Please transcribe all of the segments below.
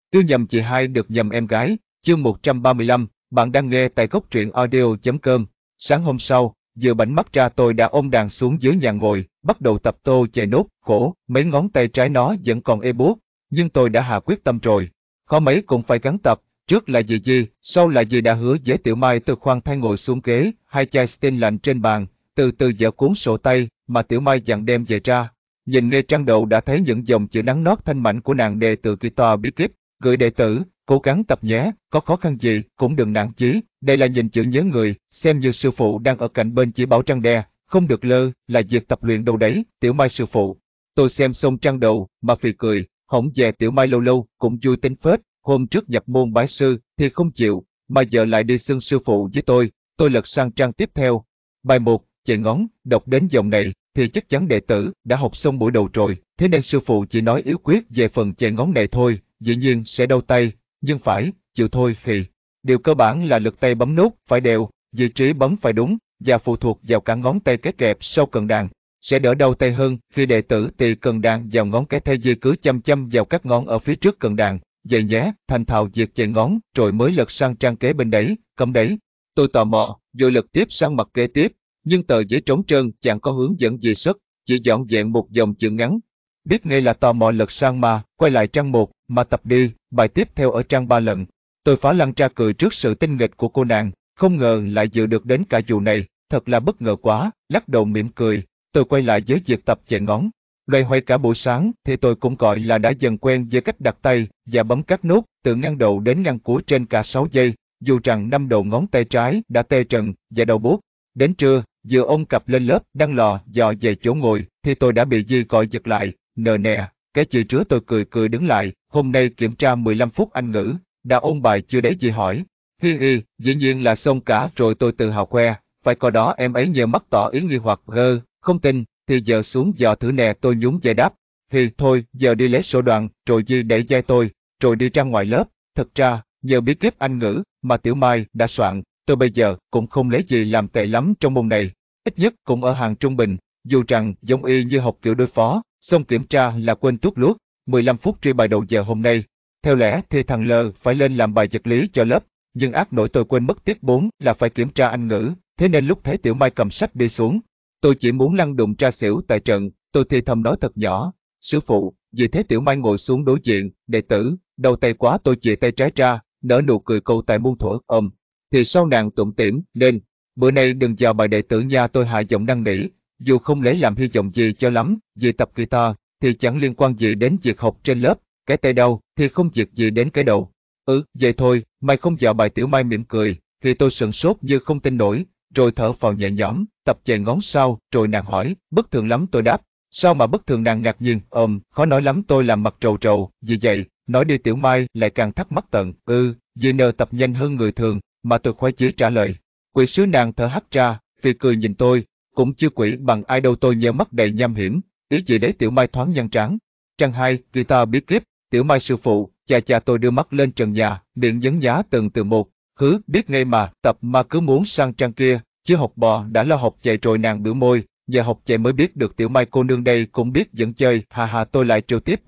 Yêu nhầm chị hai được nhầm em gái, chương 135, bạn đang nghe tại góc truyện audio.com. Sáng hôm sau, vừa bảnh mắt ra tôi đã ôm đàn xuống dưới nhà ngồi, bắt đầu tập tô chạy nốt, khổ, mấy ngón tay trái nó vẫn còn ê buốt, nhưng tôi đã hạ quyết tâm rồi. Khó mấy cũng phải gắng tập, trước là gì, sau là gì đã hứa với Tiểu Mai. Tôi khoan thai ngồi xuống ghế, hai chai Sting lạnh trên bàn, từ từ dở cuốn sổ tay mà Tiểu Mai dặn đem về ra. Nhìn nghe trang đầu đã thấy những dòng chữ nắn nót thanh mảnh của nàng đề từ guitar bí kíp. Gửi đệ tử, cố gắng tập nhé, có khó khăn gì cũng đừng nản chí. Đây là nhìn chữ nhớ người, xem như sư phụ đang ở cạnh bên chỉ bảo trăng đe, không được lơ là việc tập luyện đâu đấy, Tiểu Mai sư phụ. Tôi xem xong trang đầu mà phì cười, hổng dè Tiểu Mai lâu lâu cũng vui tính phết, hôm trước nhập môn bái sư thì không chịu, mà giờ lại đi xưng sư phụ với tôi lật sang trang tiếp theo. Bài 1, chạy ngón, đọc đến dòng này thì chắc chắn đệ tử đã học xong buổi đầu rồi, thế nên sư phụ chỉ nói yếu quyết về phần chạy ngón này thôi, dĩ nhiên sẽ đau tay, nhưng phải chịu thôi thì. Điều cơ bản là lực tay bấm nút phải đều, vị trí bấm phải đúng và phụ thuộc vào cả ngón tay cái kẹp sau cần đàn. Sẽ đỡ đau tay hơn khi đệ tử tì cần đàn vào ngón cái thay vì cứ chăm chăm vào các ngón ở phía trước cần đàn. Vậy nhé, thành thạo việc chạy ngón rồi mới lật sang trang kế bên đấy, cấm đấy. Tôi tò mò, rồi lật tiếp sang mặt kế tiếp, nhưng tờ giấy trống trơn chẳng có hướng dẫn gì sất, chỉ dọn dẹn một dòng chữ ngắn. Biết ngay là tò mò lật sang mà, quay lại trang 1, mà tập đi, bài tiếp theo ở trang 3 lần. Tôi phá lăn ra cười trước sự tinh nghịch của cô nàng, không ngờ lại dự được đến cả vụ này, thật là bất ngờ quá, lắc đầu mỉm cười. Tôi quay lại với việc tập chạy ngón. Loay hoay cả buổi sáng thì tôi cũng gọi là đã dần quen với cách đặt tay và bấm các nút từ ngăn đầu đến ngăn cuối trên cả 6 giây, dù rằng 5 đầu ngón tay trái đã tê trần và đau buốt. Đến trưa, vừa ôm cặp lên lớp đang lò dò về chỗ ngồi thì tôi đã bị Di gọi giật lại, nờ nè. Cái chị trứa. Tôi cười cười đứng lại, hôm nay kiểm tra 15 phút Anh ngữ, đã ôn bài chưa đấy Di hỏi. Hi hi, dĩ nhiên là xong cả rồi, tôi tự hào khoe, phải coi đó. Em ấy nhờ mắt tỏ ý nghi hoặc không tin, thì giờ xuống dò thử nè. Tôi nhún vai đáp, thì thôi, giờ đi lấy sổ đoạn, rồi Di đẩy vai tôi, rồi đi ra ngoài lớp. Thực ra, nhờ bí kíp Anh ngữ mà Tiểu Mai đã soạn, tôi bây giờ cũng không lấy gì làm tệ lắm trong môn này, ít nhất cũng ở hàng trung bình, dù rằng giống y như học kiểu đối phó, xong kiểm tra là quên tuốt luốt. 15 phút truy bài đầu giờ hôm nay. Theo lẽ thì thằng L phải lên làm bài vật lý cho lớp, nhưng ác nổi tôi quên mất tiết 4 là phải kiểm tra Anh ngữ, thế nên lúc thấy Tiểu Mai cầm sách đi xuống, tôi chỉ muốn lăn đùng ra xỉu tại trận. Tôi thì thầm nói thật nhỏ, sư phụ. Vì thế Tiểu Mai ngồi xuống đối diện, đệ tử, đầu tay quá. Tôi chìa tay trái ra, nở nụ cười câu tài muôn thuở, thì sau nàng tủm tỉm nên bữa nay đừng vào bài đệ tử nha. Tôi hạ giọng năn nỉ, dù không lấy làm hy vọng gì cho lắm, vì tập guitar thì chẳng liên quan gì đến việc học trên lớp, cái tay đau thì không việc gì đến cái đầu. Vậy thôi, mày không vào bài. Tiểu Mai mỉm cười, thì tôi sửng sốt như không tin nổi, rồi thở phào nhẹ nhõm. Tập chày ngón sao? Rồi nàng hỏi. Bất thường lắm, tôi đáp. Sao mà bất thường? Nàng ngạc nhiên, khó nói lắm. Tôi làm mặt trầu trầu, vì vậy, nói đi. Tiểu Mai lại càng thắc mắc tận, vì nờ tập nhanh hơn người thường, mà tôi khoái chí trả lời. Quỷ sứ. Nàng thở hắt ra, phì cười nhìn tôi, cũng chưa quỷ bằng ai đâu. Tôi nheo mắt đầy nham hiểm, ý gì đấy? Tiểu Mai thoáng nhăn trán. Trang 2, guitar bí kíp, Tiểu Mai sư phụ. Chà, tôi đưa mắt lên trần nhà, miệng nhấn nhá từng từ một. Biết ngay mà, tập mà cứ muốn sang trang kia, chứ học bò đã lo học chạy rồi. Nàng biểu môi, giờ học chạy mới biết được. Tiểu Mai cô nương đây cũng biết dẫn chơi, hà hà. Tôi lại trêu tiếp,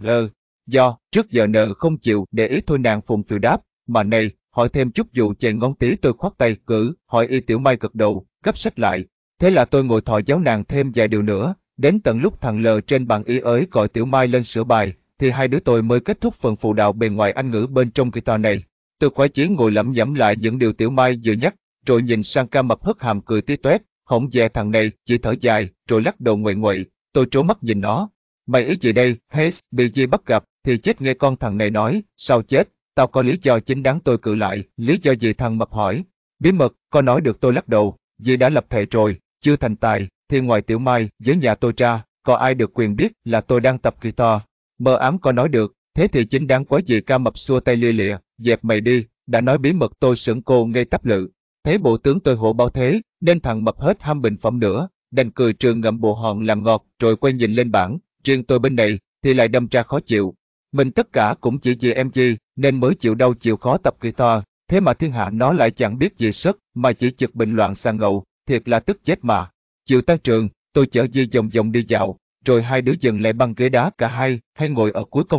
do trước giờ nợ không chịu để ý thôi. Nàng phụng phịu đáp, mà này, hỏi thêm chút vụ chạy ngón tí. Tôi khoát tay, hỏi y. Tiểu Mai gật đầu, gấp sách lại. Thế là tôi ngồi thọ giáo nàng thêm vài điều nữa, đến tận lúc thằng L trên bàn y ới gọi Tiểu Mai lên sửa bài, thì hai đứa tôi mới kết thúc phần phụ đạo bề ngoài Anh ngữ bên trong guitar này. Tôi khoái chí ngồi lẩm nhẩm lại những điều Tiểu Mai vừa nhắc, rồi nhìn sang ca mập hất hàm cười tí toét, hổng dè thằng này chỉ thở dài, rồi lắc đầu nguậy nguậy. Tôi trố mắt nhìn nó. Mày ý gì đây? Hayes, bị Di bắt gặp thì chết. Nghe con thằng này nói, sao chết? Tao có lý do chính đáng. Tôi cự lại, lý do gì? Thằng mập hỏi. Bí mật, con nói được. Tôi lắc đầu, Di đã lập thệ rồi, chưa thành tài, thì ngoài Tiểu Mai với nhà tôi ra, có ai được quyền biết là tôi đang tập guitar. Mơ ám. Con nói được, thế thì chính đáng quá. Gì? Ca mập xua tay lia lịa, dẹp mày đi, đã nói bí mật. Tôi sững cô ngây tắp lự. Thấy bộ tướng tôi hổ bao thế, nên thằng mập hết ham bình phẩm nữa, đành cười trường ngậm bộ hòn làm ngọt, rồi quay nhìn lên bảng. Riêng tôi bên này thì lại đâm ra khó chịu. Mình tất cả cũng chỉ vì em Di nên mới chịu đau chịu khó tập guitar, thế mà thiên hạ nó lại chẳng biết gì sất, mà chỉ chực bệnh loạn xà ngầu, thiệt là tức chết mà. Chiều tan trường, tôi chở Di vòng vòng đi dạo, rồi hai đứa dừng lại băng ghế đá. Cả hai hay ngồi ở cuối con đường,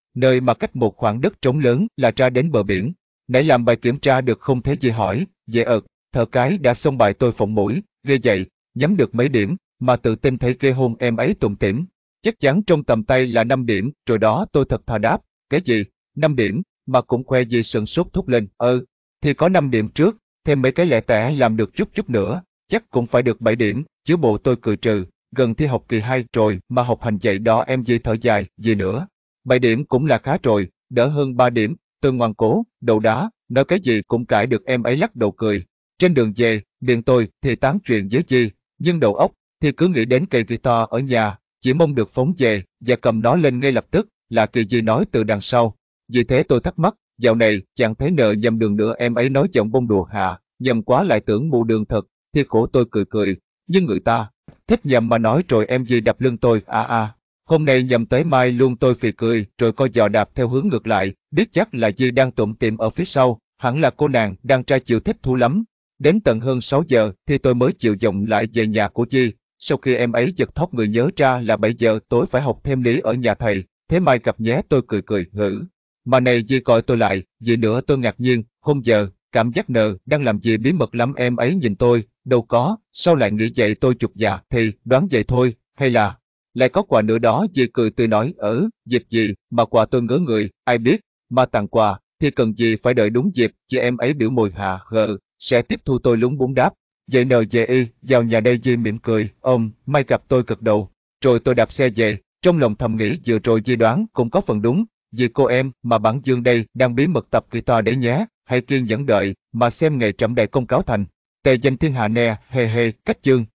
nơi mà cách một khoảng đất trống lớn là ra đến bờ biển. Nãy làm bài kiểm tra được không thế gì hỏi, dễ thở cái đã xong bài tôi phỏng mũi, ghê dậy, nhắm được mấy điểm, mà tự tin thấy ghê hôn em ấy tủm tỉm. Chắc chắn trong tầm tay là 5 điểm, rồi đó tôi thật thà đáp, cái gì, 5 điểm, mà cũng khoe gì sừng sốt thốt lên, thì có 5 điểm trước, thêm mấy cái lẻ tẻ làm được chút chút nữa, chắc cũng phải được 7 điểm, chứ bộ tôi cười trừ, gần thi học kỳ 2 rồi mà học hành vậy đó em gì thở dài, gì nữa. 7 điểm cũng là khá rồi, đỡ hơn 3 điểm, tôi ngoan cố, đầu đá, nói cái gì cũng cãi được em ấy lắc đầu cười. Trên đường về, miệng tôi thì tán chuyện với Di, nhưng đầu óc thì cứ nghĩ đến cây guitar ở nhà, chỉ mong được phóng về và cầm nó lên ngay lập tức, là kỳ Di nói từ đằng sau. Vì thế tôi thắc mắc, dạo này chẳng thấy nợ nhầm đường nữa em ấy nói giọng bông đùa hạ, nhầm quá lại tưởng mù đường thật, thì khổ tôi cười cười, nhưng người ta thích nhầm mà nói rồi em Di đập lưng tôi, hôm nay nhầm tới mai luôn tôi phì cười rồi coi giò đạp theo hướng ngược lại, biết chắc là Di đang tủm tỉm ở phía sau, hẳn là cô nàng đang trai chịu thích thú lắm. Đến tận hơn 6 giờ thì tôi mới chịu vọng lại về nhà của Di, sau khi em ấy giật thót người nhớ ra là 7 giờ tối phải học thêm lý ở nhà thầy, thế mai gặp nhé tôi cười cười hử. Mà này Di gọi tôi lại, gì nữa tôi ngạc nhiên, hôm giờ, cảm giác nợ đang làm gì bí mật lắm em ấy nhìn tôi, đâu có, sao lại nghĩ vậy tôi chục dạ thì đoán vậy thôi, hay là lại có quà nữa đó Di cười tươi nói dịp gì mà quà tôi ngớ người, ai biết, mà tặng quà thì cần gì phải đợi đúng dịp, chị em ấy biểu môi hạ sẽ tiếp thu tôi lúng búng đáp. Vậy NGI, vào nhà đây Di mỉm cười, may gặp tôi gật đầu. Rồi tôi đạp xe về, trong lòng thầm nghĩ vừa rồi Di đoán cũng có phần đúng, vì cô em mà bản Dương đây đang bí mật tập guitar để nhé, hãy kiên nhẫn đợi, mà xem ngày trẫm đại công cáo thành. Tề danh thiên hạ nè, hề hề, cách chương.